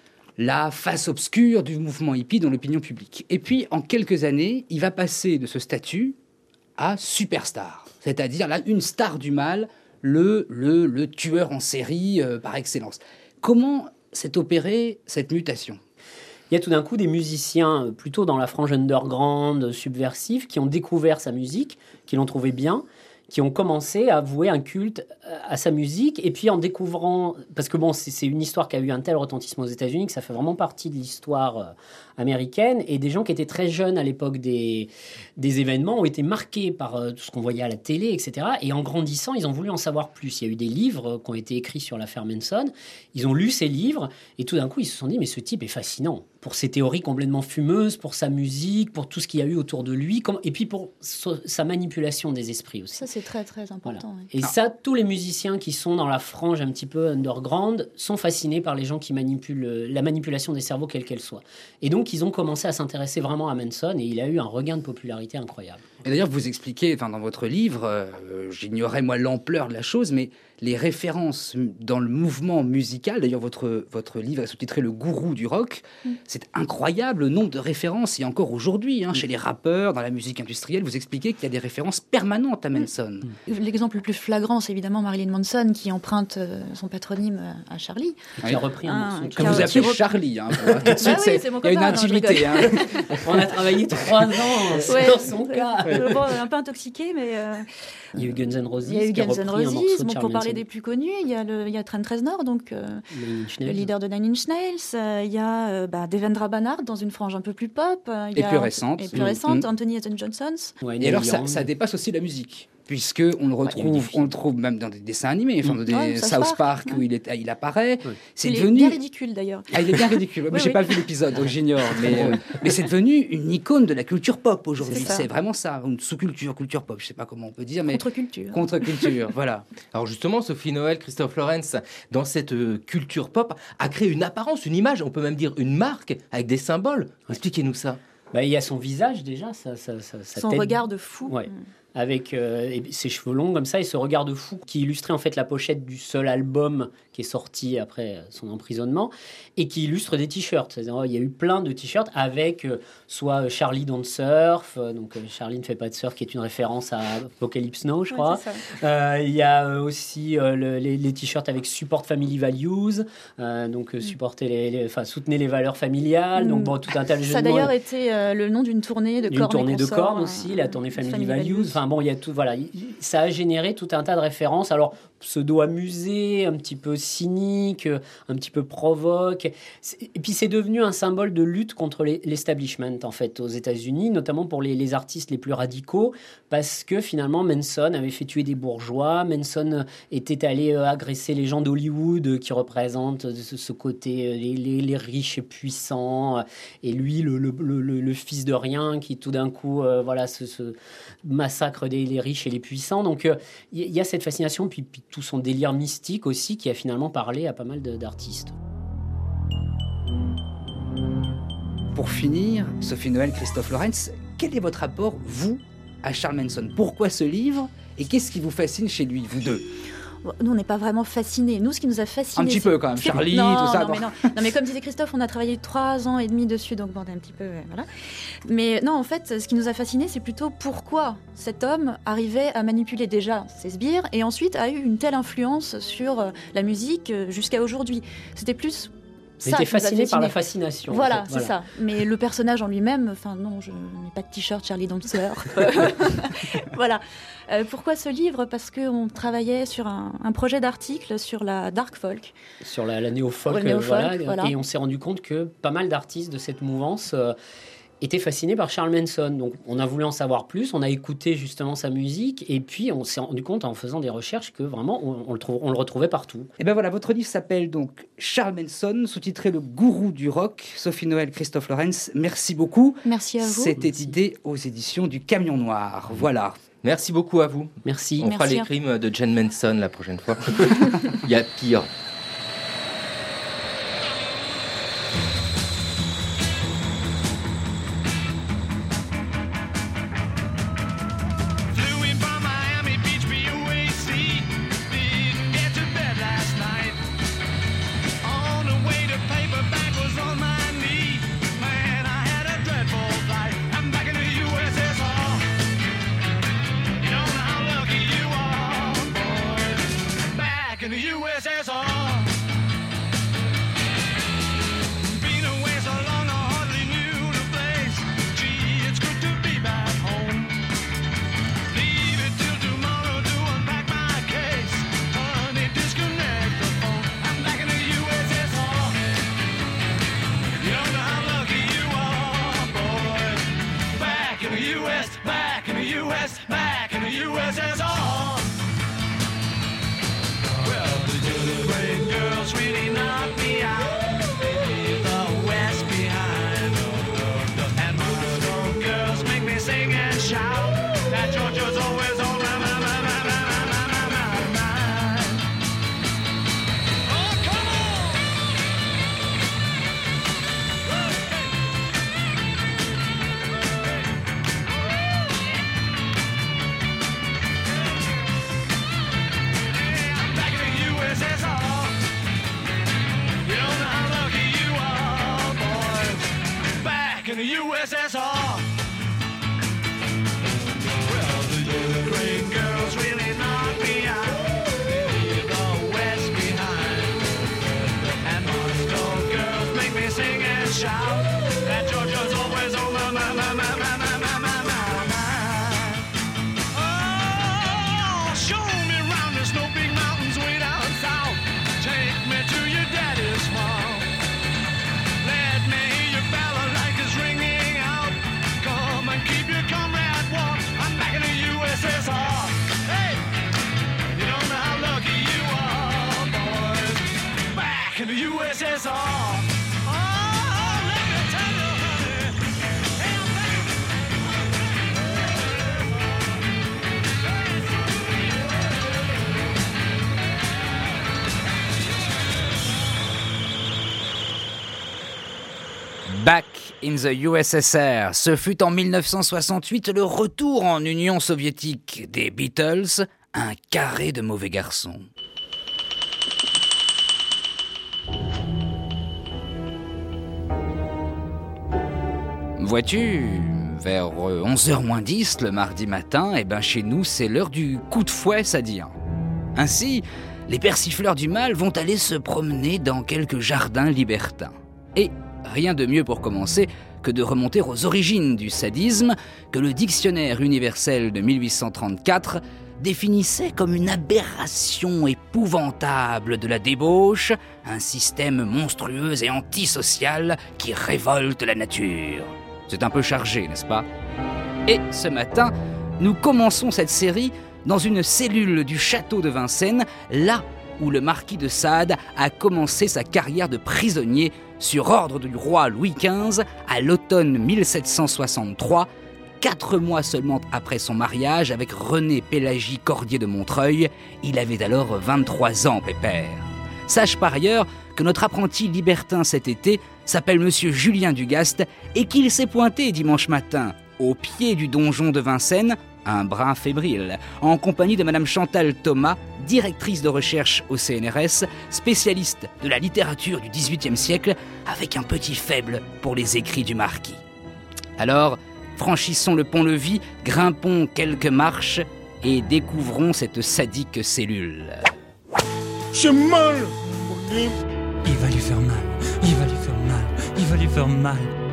la face obscure du mouvement hippie dans l'opinion publique. Et puis, en quelques années, il va passer de ce statut à superstar, c'est-à-dire là, une star du mal, le tueur en série par excellence. Comment s'est opérée cette mutation ? Il y a tout d'un coup des musiciens plutôt dans la frange underground, subversive, qui ont découvert sa musique, qui l'ont trouvé bien, qui ont commencé à vouer un culte à sa musique. Et puis en découvrant... Parce que bon, c'est une histoire qui a eu un tel retentissement aux États-Unis que ça fait vraiment partie de l'histoire américaine. Et des gens qui étaient très jeunes à l'époque des événements ont été marqués par tout ce qu'on voyait à la télé, etc. Et en grandissant, ils ont voulu en savoir plus. Il y a eu des livres qui ont été écrits sur l'affaire Manson. Ils ont lu ces livres et tout d'un coup, ils se sont dit, mais ce type est fascinant. Pour ses théories complètement fumeuses, pour sa musique, pour tout ce qu'il y a eu autour de lui, et puis pour sa manipulation des esprits aussi. Ça, c'est très, très important. Voilà. Oui. Et ça, tous les musiciens qui sont dans la frange un petit peu underground sont fascinés par les gens qui manipulent la manipulation des cerveaux, quelle qu'elle soit. Et donc, ils ont commencé à s'intéresser vraiment à Manson, et il a eu un regain de popularité incroyable. Et d'ailleurs, vous expliquez, dans votre livre, j'ignorais moi l'ampleur de la chose, mais les références dans le mouvement musical, d'ailleurs votre livre est sous-titré « Le gourou du rock », c'est incroyable le nombre de références, et encore aujourd'hui, chez les rappeurs, dans la musique industrielle, vous expliquez qu'il y a des références permanentes à Manson. L'exemple le plus flagrant, c'est évidemment Marilyn Manson, qui emprunte son patronyme à Charlie. Qui a repris un morceau de Comme vous appelez Charlie, c'est mon copain. Il y a une intimité. On a travaillé 3 ans dans son cas. Bon, un peu intoxiqué, mais... Il y a eu Guns N' Roses. Il y a eu Guns N' Roses. Bon, pour parler des plus connus, il y a Trent Reznor, donc le leader de Nine Inch Nails. Il y a Devendra Banhart dans une frange un peu plus pop. Et plus récente. Anthony Hatton Johnson. Ouais, et alors ça dépasse aussi la musique. Puisque on le trouve même dans des dessins animés, dans des South Park où il apparaît. Ouais. C'est il devenu... est bien ridicule d'ailleurs. Ah, il est bien ridicule. Moi, j'ai pas vu l'épisode, donc j'ignore. Mais c'est devenu une icône de la culture pop aujourd'hui. C'est vraiment ça, une sous-culture, culture pop. Je sais pas comment on peut dire, mais contre-culture. Contre-culture, voilà. Alors justement, Sophie Noël, Christophe Lorenz, dans cette culture pop, a créé une apparence, une image, on peut même dire une marque avec des symboles. Expliquez-nous ça. Il y a son visage déjà, son regard de fou. Ouais. avec ses cheveux longs comme ça et ce regard de fou qui illustrait en fait la pochette du seul album qui est sorti après son emprisonnement et qui illustre des t-shirts. C'est-à-dire, il y a eu plein de t-shirts avec soit Charlie Don't Surf, donc Charlie ne fait pas de surf, qui est une référence à Apocalypse Now, je crois. Il y a aussi les t-shirts avec Support Family Values, donc soutenez les valeurs familiales. Donc bon, tout un tas de jeux de mots. Ça a d'ailleurs été le nom d'une tournée de cornes. Une tournée de cornes aussi, la tournée Family Values. Enfin bon, il y a tout, voilà, ça a généré tout un tas de références. Alors pseudo-amusé, un petit peu cynique, un petit peu provoque. Et puis c'est devenu un symbole de lutte contre l'establishment en fait aux États-Unis, notamment pour les artistes les plus radicaux, parce que finalement Manson avait fait tuer des bourgeois, Manson était allé agresser les gens d'Hollywood qui représentent ce côté les riches et puissants, et lui le fils de rien qui tout d'un coup ce massacre les riches et les puissants. Donc il y a cette fascination, puis tout son délire mystique aussi qui a finalement parlé à pas mal d'artistes. Pour finir, Sophie Noël, Christophe Lorenz, quel est votre rapport, vous, à Charles Manson ? Pourquoi ce livre ? Et qu'est-ce qui vous fascine chez lui, vous deux ? Nous, on n'est pas vraiment fascinés. Nous, ce qui nous a fascinés... Un petit peu, quand même. Charlie, tout ça. Non, mais comme disait Christophe, on a travaillé 3 ans et demi dessus, donc bon, un petit peu... voilà. Mais non, en fait, ce qui nous a fascinés, c'est plutôt pourquoi cet homme arrivait à manipuler déjà ses sbires et ensuite a eu une telle influence sur la musique jusqu'à aujourd'hui. C'était plus... Il était fasciné par la fascination. Voilà, c'est ça. Mais le personnage en lui-même, non, je n'ai pas de t-shirt Charlie Don't Surf. Voilà. Pourquoi ce livre ? Parce qu'on travaillait sur un projet d'article sur la dark folk. Sur la néo-folk, voilà. Et on s'est rendu compte que pas mal d'artistes de cette mouvance étaient fascinés par Charles Manson. Donc on a voulu en savoir plus, on a écouté justement sa musique, et puis on s'est rendu compte en faisant des recherches que vraiment on le retrouvait partout. Et ben voilà, votre livre s'appelle donc Charles Manson, sous-titré Le gourou du rock. Sophie Noël, Christophe Lorenz, merci beaucoup. Merci à vous. C'était édité aux éditions du Camion Noir. Voilà. Merci beaucoup à vous. Merci. On fera les crimes de Jen Manson la prochaine fois. Il y a pire. Back in the USSR. Ce fut en 1968 le retour en Union soviétique des Beatles, un carré de mauvais garçons. Vois-tu, vers 11h moins 10 le mardi matin, chez nous c'est l'heure du coup de fouet, ça dit. Ainsi, les persifleurs du mal vont aller se promener dans quelques jardins libertins. Et rien de mieux pour commencer que de remonter aux origines du sadisme que le dictionnaire universel de 1834 définissait comme une aberration épouvantable de la débauche, un système monstrueux et antisocial qui révolte la nature. C'est un peu chargé, n'est-ce pas ? Et ce matin, nous commençons cette série dans une cellule du château de Vincennes, là où le marquis de Sade a commencé sa carrière de prisonnier sur ordre du roi Louis XV à l'automne 1763, 4 mois seulement après son mariage avec René Pélagie Cordier de Montreuil. Il avait alors 23 ans, pépère. Sache par ailleurs que notre apprenti libertin cet été s'appelle Monsieur Julien Dugast et qu'il s'est pointé dimanche matin au pied du donjon de Vincennes, un brin fébrile, en compagnie de Madame Chantal Thomas, directrice de recherche au CNRS, spécialiste de la littérature du XVIIIe siècle, avec un petit faible pour les écrits du marquis. Alors, franchissons le pont-levis, grimpons quelques marches et découvrons cette sadique cellule. J'ai mal. Il va lui faire mal, il va lui faire mal, il va lui faire mal.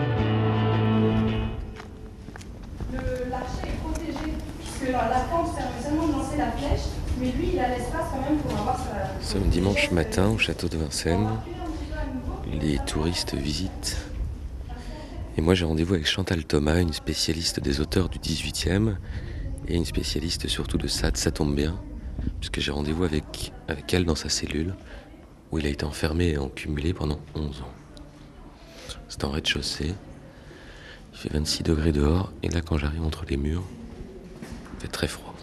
L'archer est protégé, puisque la pente permet seulement de lancer la flèche, mais lui, il a l'espace quand même pour avoir sa... Nous sommes dimanche matin au château de Vincennes. Les touristes visitent. Et moi, j'ai rendez-vous avec Chantal Thomas, une spécialiste des auteurs du 18e et une spécialiste surtout de Sade. Ça tombe bien, puisque j'ai rendez-vous avec elle dans sa cellule, où il a été enfermé et encumulé pendant 11 ans. C'est en rez-de-chaussée. Il fait 26 degrés dehors, et là, quand j'arrive entre les murs, il fait très froid.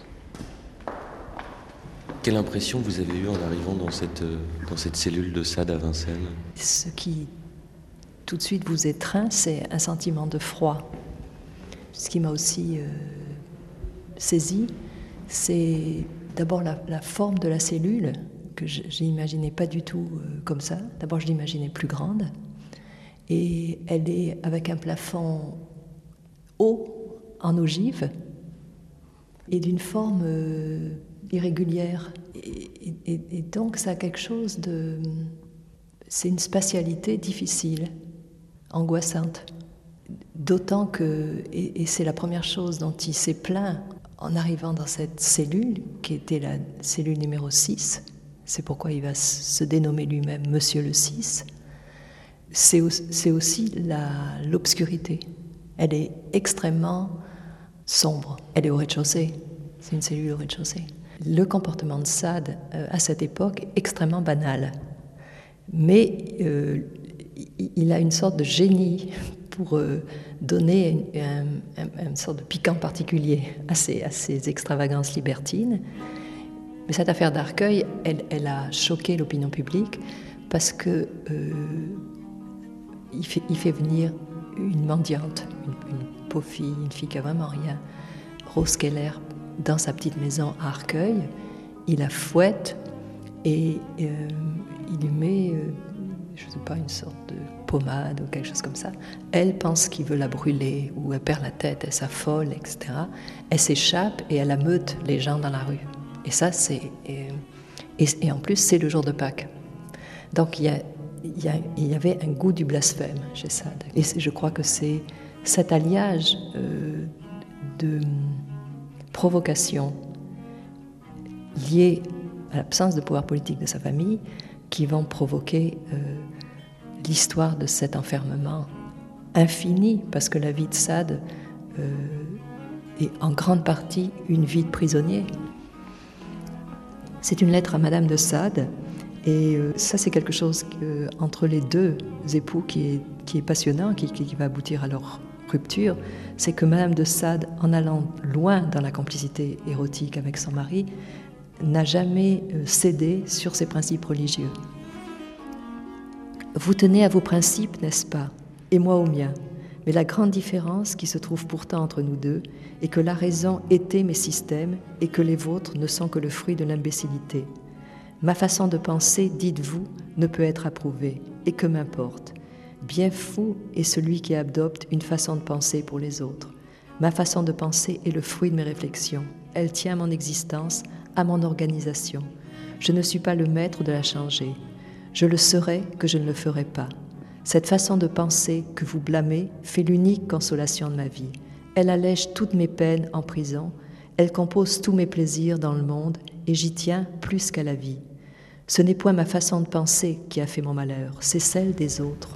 Quelle impression vous avez eue en arrivant dans cette cellule de Sade à Vincennes ? Ce qui, tout de suite, vous étreint, c'est un sentiment de froid. Ce qui m'a aussi saisi, c'est d'abord la forme de la cellule, que je n'imaginais pas du tout comme ça. D'abord, je l'imaginais plus grande. Et elle est avec un plafond haut, en ogive, et d'une forme irrégulière. Et donc, ça a quelque chose de... C'est une spatialité difficile, angoissante. D'autant que, et c'est la première chose dont il s'est plaint en arrivant dans cette cellule, qui était la cellule numéro 6, c'est pourquoi il va se dénommer lui-même Monsieur le 6, c'est aussi l'obscurité. Elle est extrêmement sombre. Elle est au rez-de-chaussée. C'est une cellule au rez-de-chaussée. Le comportement de Sade, à cette époque, est extrêmement banal. Mais il a une sorte de génie pour donner une sorte de piquant particulier à ces extravagances libertines. Mais cette affaire d'Arcueil, elle a choqué l'opinion publique parce que il fait venir une mendiante, une pauvre fille, une fille qui a vraiment rien, Rose Keller, dans sa petite maison à Arcueil. Il la fouette et il lui met, je ne sais pas, une sorte de pommade ou quelque chose comme ça. Elle pense qu'il veut la brûler ou elle perd la tête, elle s'affole, etc. Elle s'échappe et elle ameute les gens dans la rue. Et ça, et en plus, c'est le jour de Pâques. Donc, il y avait un goût du blasphème chez Sade. Et je crois que c'est cet alliage de provocation liée à l'absence de pouvoir politique de sa famille qui vont provoquer l'histoire de cet enfermement infini, parce que la vie de Sade est en grande partie une vie de prisonnier. C'est une lettre à Madame de Sade, et ça c'est quelque chose entre les deux époux qui est passionnant, qui va aboutir à leur rupture. C'est que Madame de Sade, en allant loin dans la complicité érotique avec son mari, n'a jamais cédé sur ses principes religieux. Vous tenez à vos principes, n'est-ce pas ? Et moi aux miens. Mais la grande différence qui se trouve pourtant entre nous deux est que la raison était mes systèmes et que les vôtres ne sont que le fruit de l'imbécilité. Ma façon de penser, dites-vous, ne peut être approuvée, et que m'importe. Bien fou est celui qui adopte une façon de penser pour les autres. Ma façon de penser est le fruit de mes réflexions. Elle tient à mon existence, à mon organisation. Je ne suis pas le maître de la changer. Je le serai que je ne le ferai pas. Cette façon de penser que vous blâmez fait l'unique consolation de ma vie. Elle allège toutes mes peines en prison, elle compose tous mes plaisirs dans le monde, et j'y tiens plus qu'à la vie. Ce n'est point ma façon de penser qui a fait mon malheur, c'est celle des autres.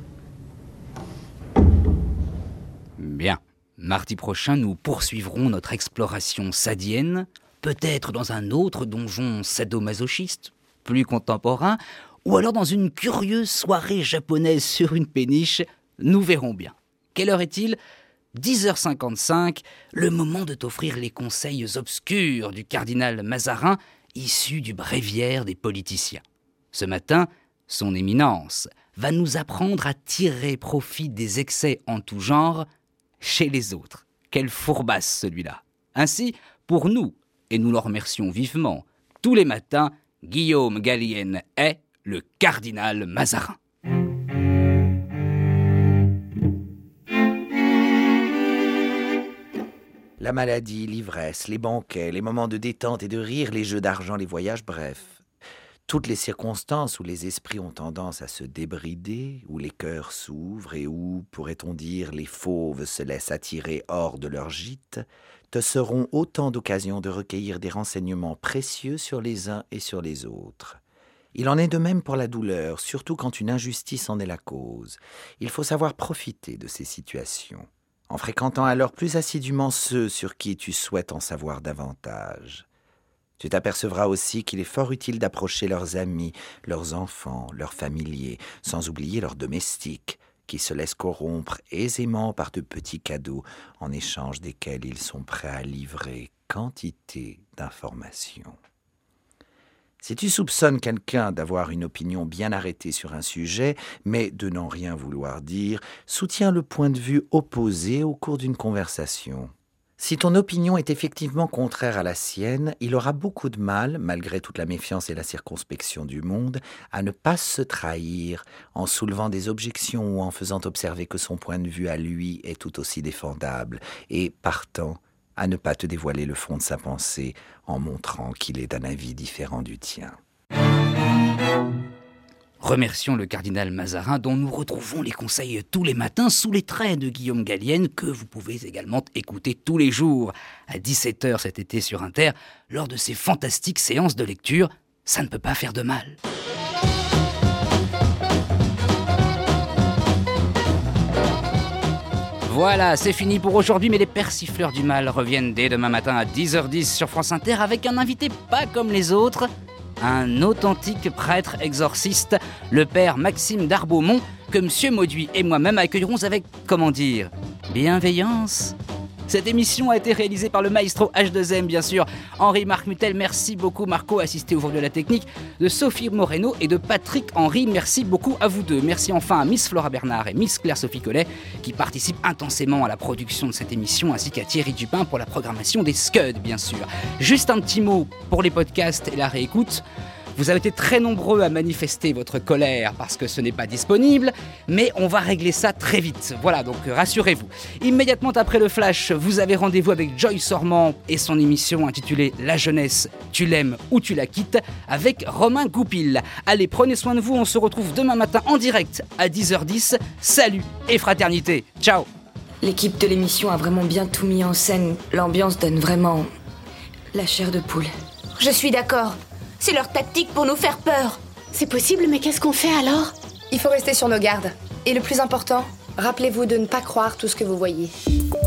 Bien. Mardi prochain, nous poursuivrons notre exploration sadienne, peut-être dans un autre donjon sadomasochiste, plus contemporain, ou alors dans une curieuse soirée japonaise sur une péniche, nous verrons bien. Quelle heure est-il ? 10h55, le moment de t'offrir les conseils obscurs du cardinal Mazarin, issu du bréviaire des politiciens. Ce matin, son éminence va nous apprendre à tirer profit des excès en tout genre chez les autres. Quelle fourbasse celui-là. Ainsi, pour nous, et nous le remercions vivement, tous les matins, Guillaume Gallienne est le cardinal Mazarin. La maladie, l'ivresse, les banquets, les moments de détente et de rire, les jeux d'argent, les voyages, bref. Toutes les circonstances où les esprits ont tendance à se débrider, où les cœurs s'ouvrent et où, pourrait-on dire, les fauves se laissent attirer hors de leur gîte, te seront autant d'occasions de recueillir des renseignements précieux sur les uns et sur les autres. Il en est de même pour la douleur, surtout quand une injustice en est la cause. Il faut savoir profiter de ces situations, en fréquentant alors plus assidûment ceux sur qui tu souhaites en savoir davantage. Tu t'apercevras aussi qu'il est fort utile d'approcher leurs amis, leurs enfants, leurs familiers, sans oublier leurs domestiques, qui se laissent corrompre aisément par de petits cadeaux, en échange desquels ils sont prêts à livrer quantité d'informations. Si tu soupçonnes quelqu'un d'avoir une opinion bien arrêtée sur un sujet, mais de n'en rien vouloir dire, soutiens le point de vue opposé au cours d'une conversation. Si ton opinion est effectivement contraire à la sienne, il aura beaucoup de mal, malgré toute la méfiance et la circonspection du monde, à ne pas se trahir en soulevant des objections ou en faisant observer que son point de vue à lui est tout aussi défendable, et, partant, à ne pas te dévoiler le fond de sa pensée en montrant qu'il est d'un avis différent du tien. Remercions le cardinal Mazarin dont nous retrouvons les conseils tous les matins sous les traits de Guillaume Gallienne que vous pouvez également écouter tous les jours à 17h cet été sur Inter lors de ces fantastiques séances de lecture. Ça ne peut pas faire de mal. Voilà, c'est fini pour aujourd'hui, mais les persifleurs du mal reviennent dès demain matin à 10h10 sur France Inter avec un invité pas comme les autres, un authentique prêtre exorciste, le père Maxime d'Arbaumont, que Monsieur Mauduit et moi-même accueillerons avec, comment dire, bienveillance. Cette émission a été réalisée par le maestro H2M, bien sûr. Henri-Marc Mutel, merci beaucoup Marco, assisté au vol de la technique, de Sophie Moreno et de Patrick Henry, merci beaucoup à vous deux. Merci enfin à Miss Flora Bernard et Miss Claire-Sophie Collet, qui participent intensément à la production de cette émission, ainsi qu'à Thierry Dupin pour la programmation des Scuds, bien sûr. Juste un petit mot pour les podcasts et la réécoute. Vous avez été très nombreux à manifester votre colère parce que ce n'est pas disponible, mais on va régler ça très vite. Voilà, donc rassurez-vous. Immédiatement après le flash, vous avez rendez-vous avec Joyce Ormand et son émission intitulée La jeunesse, tu l'aimes ou tu la quittes, avec Romain Goupil. Allez, prenez soin de vous, on se retrouve demain matin en direct à 10h10. Salut et fraternité, ciao. L'équipe de l'émission a vraiment bien tout mis en scène. L'ambiance donne vraiment la chair de poule. Je suis d'accord. C'est leur tactique pour nous faire peur. C'est possible, mais qu'est-ce qu'on fait alors ? Il faut rester sur nos gardes. Et le plus important, rappelez-vous de ne pas croire tout ce que vous voyez.